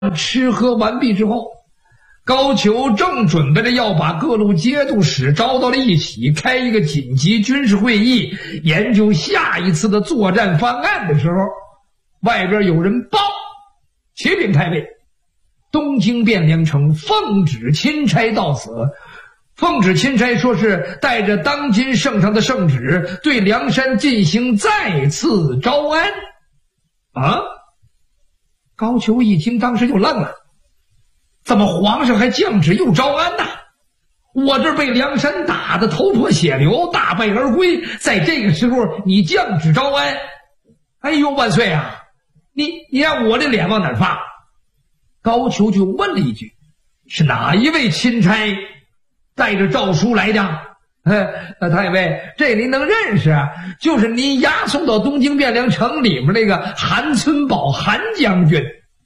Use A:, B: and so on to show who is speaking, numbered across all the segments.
A: 吃喝完毕之后，高俅正准备着要把各路节度使招到了一起，开一个紧急军事会议，研究下一次的作战方案的时候，外边有人报：启禀太尉，东京汴梁城奉旨钦差到此。奉旨钦差说是带着当今圣上的圣旨，对梁山进行再次招安。啊！高俅一听，当时就愣了，怎么皇上还降旨又招安呢？我这被梁山打得头破血流，大败而归，在这个时候你降旨招安，哎呦万岁啊！你让我的脸往哪儿放？高俅就问了一句：是哪一位钦差带着诏书来的？太尉，这您能认识啊？就是您押送到东京汴梁城里面那个韩存宝韩将军。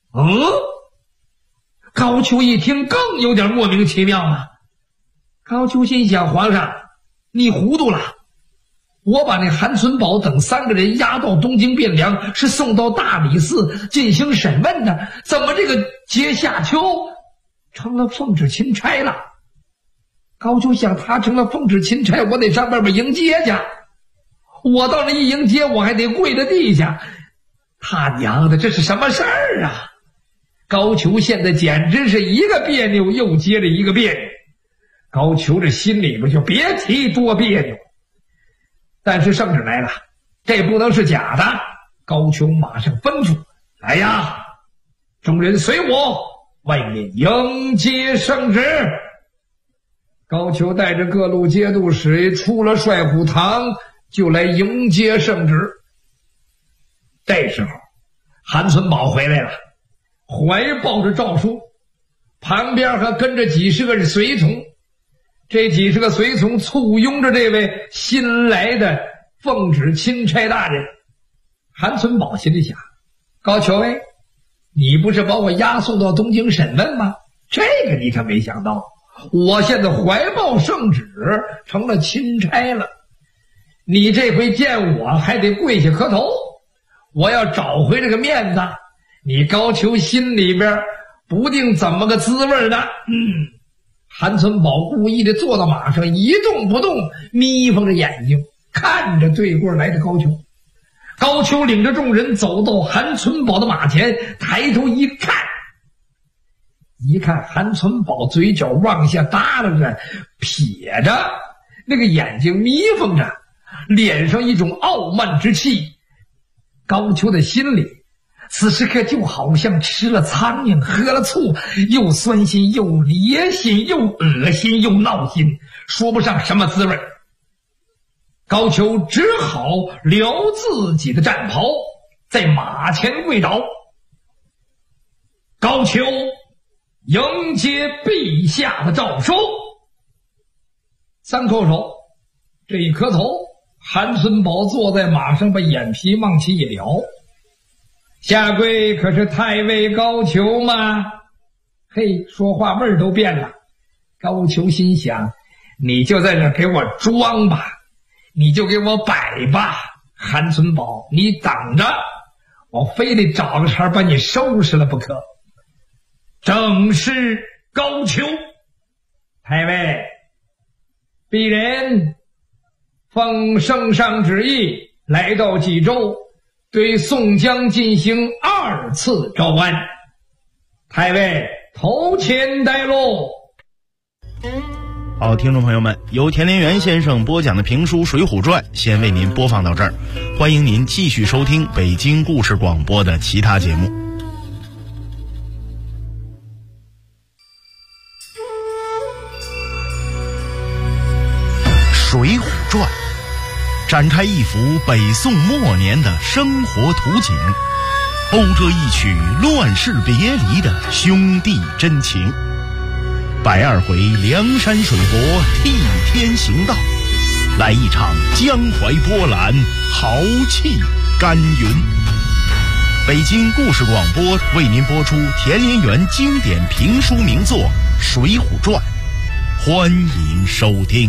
A: 高俅一听更有点莫名其妙了。高俅心想，皇上你糊涂了，我把那韩存宝等3个人押到东京汴梁，是送到大理寺进行审问的，怎么这个阶下丘成了奉旨钦差了？高俅想，他成了奉旨钦差，我得上外边迎接去，我到那一迎接，我还得跪在地下，他娘的，这是什么事儿啊？高俅现在简直是一个别扭又接着一个别扭，高俅这心里边就别提多别扭。但是圣旨来了，这不能是假的。高俅马上吩咐：来呀，众人随我，外面迎接圣旨。高俅带着各路节度使出了帅府堂，就来迎接圣旨。这时候韩存宝回来了，怀抱着诏书，旁边还跟着几十个随从。这几十个随从簇拥着这位新来的奉旨钦差大人。韩存宝心里想，高俅你不是把我押送到东京审问吗？这个你可没想到，我现在怀抱圣旨，成了钦差了。你这回见我还得跪下磕头，我要找回这个面子，你高俅心里边不定怎么个滋味呢。韩存宝故意的坐到马上，一动不动，眯缝着眼睛看着对过来的高俅。高俅领着众人走到韩存宝的马前，抬头一看韩存宝嘴角往下耷拉着，撇着，那个眼睛眯缝着，脸上一种傲慢之气。高俅的心里此时刻就好像吃了苍蝇喝了醋，又酸心又烈心又恶心又闹心，说不上什么滋味。高俅只好撩自己的战袍，在马前跪倒。高俅迎接陛下的诏书。3叩首，这一磕头，韩存宝坐在马上，把眼皮往起一撩。下跪可是太尉高俅吗？嘿，说话味儿都变了。高俅心想，你就在这给我装吧，你就给我摆吧，韩存宝你等着，我非得找个茬把你收拾了不可。正是高俅。太尉，鄙人奉圣上旨意来到济州，对宋江进行2次招安，太尉头前带路。
B: 好，听众朋友们，由田连元先生播讲的评书《水浒传》先为您播放到这儿，欢迎您继续收听北京故事广播的其他节目。《水浒传》展开一幅北宋末年的生活图景，勾着一曲乱世别离的兄弟真情。120回梁山水泊替天行道，来一场江淮波澜，豪气干云。北京故事广播为您播出田连元经典评书名作《水浒传》，欢迎收听。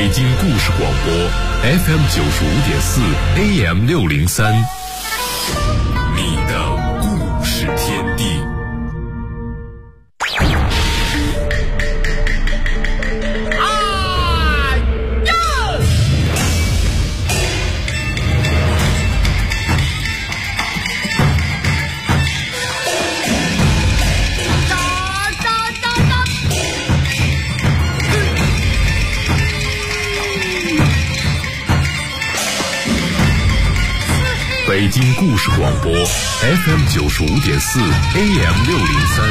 C: 北京故事广播 FM95.4 AM603， 你的故事天地。北京故事广播 FM95.4 AM603，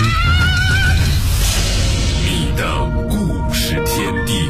C: 你的故事天地。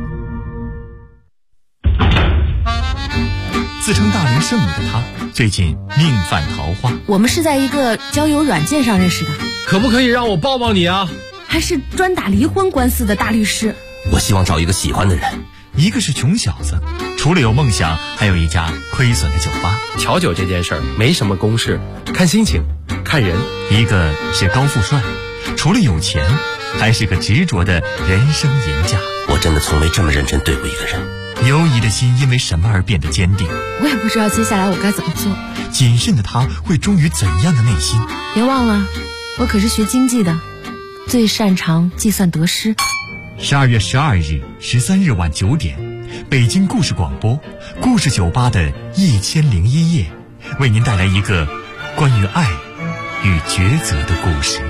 D: 自称大龄剩女的她，最近命犯桃花。
E: 我们是在一个交友软件上认识的。
F: 可不可以让我抱抱你啊？
E: 还是专打离婚官司的大律师。
G: 我希望找一个喜欢的人。
D: 一个是穷小子，除了有梦想，还有一家亏损的酒吧。
F: 调酒这件事儿没什么公式，看心情，看人。
D: 一个是高富帅，除了有钱，还是个执着的人生赢家。
G: 我真的从没这么认真对过一个人。
D: 犹疑的心因为什么而变得坚定？
E: 我也不知道接下来我该怎么做。
D: 谨慎的他会忠于怎样的内心？
E: 别忘了，我可是学经济的，最擅长计算得失。
D: 12月12日、13日晚9点，北京故事广播故事酒吧的1001夜，为您带来一个关于爱与抉择的故事。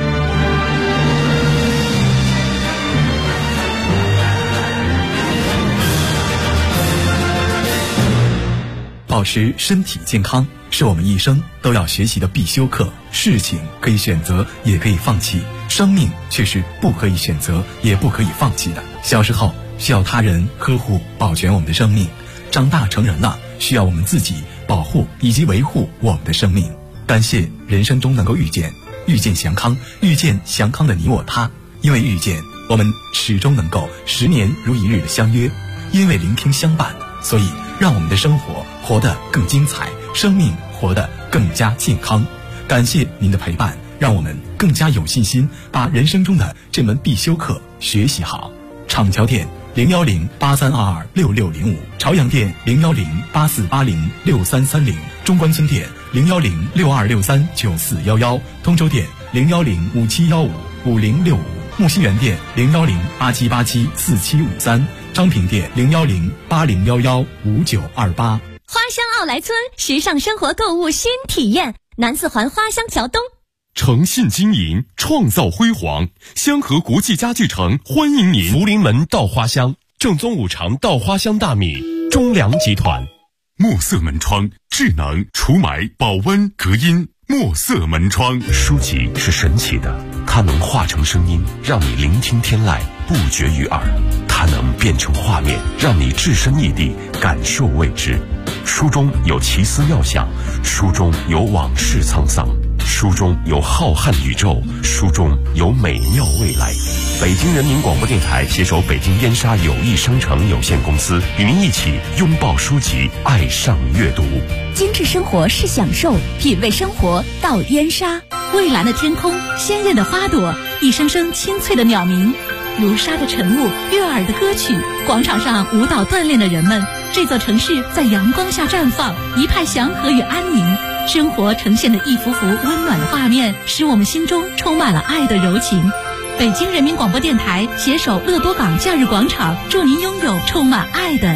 H: 保持身体健康是我们一生都要学习的必修课。事情可以选择，也可以放弃，生命却是不可以选择，也不可以放弃的。小时候需要他人呵护保全我们的生命，长大成人了需要我们自己保护以及维护我们的生命。感谢人生中能够遇见祥康，遇见祥康的你我他。因为遇见，我们始终能够10年如一日的相约；因为聆听相伴，所以让我们的生活活得更精彩，生命活得更加健康。感谢您的陪伴，让我们更加有信心把人生中的这门必修课学习好。厂桥店01083226605，朝阳店01084806330，中关村店01062639411，通州店01057155065，木樨园店01087874753，张平店01080115928。
I: 花乡奥莱村时尚生活购物新体验，南四环花乡桥东。
C: 诚信经营，创造辉煌。香河国际家具城欢迎您。福临门稻花香，正宗五常稻花香大米，中粮集团。墨色门窗，智能除霾、保温、隔音。墨色门窗。书籍是神奇的，它能化成声音，让你聆听天籁，不绝于耳；它能变成画面，让你置身异地，感受未知。书中有奇思妙想，书中有往事沧桑，书中有浩瀚宇宙，书中有美妙未来。北京人民广播电台携手北京燕莎友谊商城有限公司，与您一起拥抱书籍，爱上阅读。
I: 精致生活是享受，品味生活到燕莎。蔚蓝的天空，鲜艳的花朵，一声声清脆的鸟鸣，如沙的晨雾，悦耳的歌曲，广场上舞蹈锻炼的人们，这座城市在阳光下绽放，一派祥和与安宁。生活呈现的一幅幅温暖的画面，使我们心中充满了爱的柔情。北京人民广播电台携手乐多港假日广场，祝您拥有充满爱的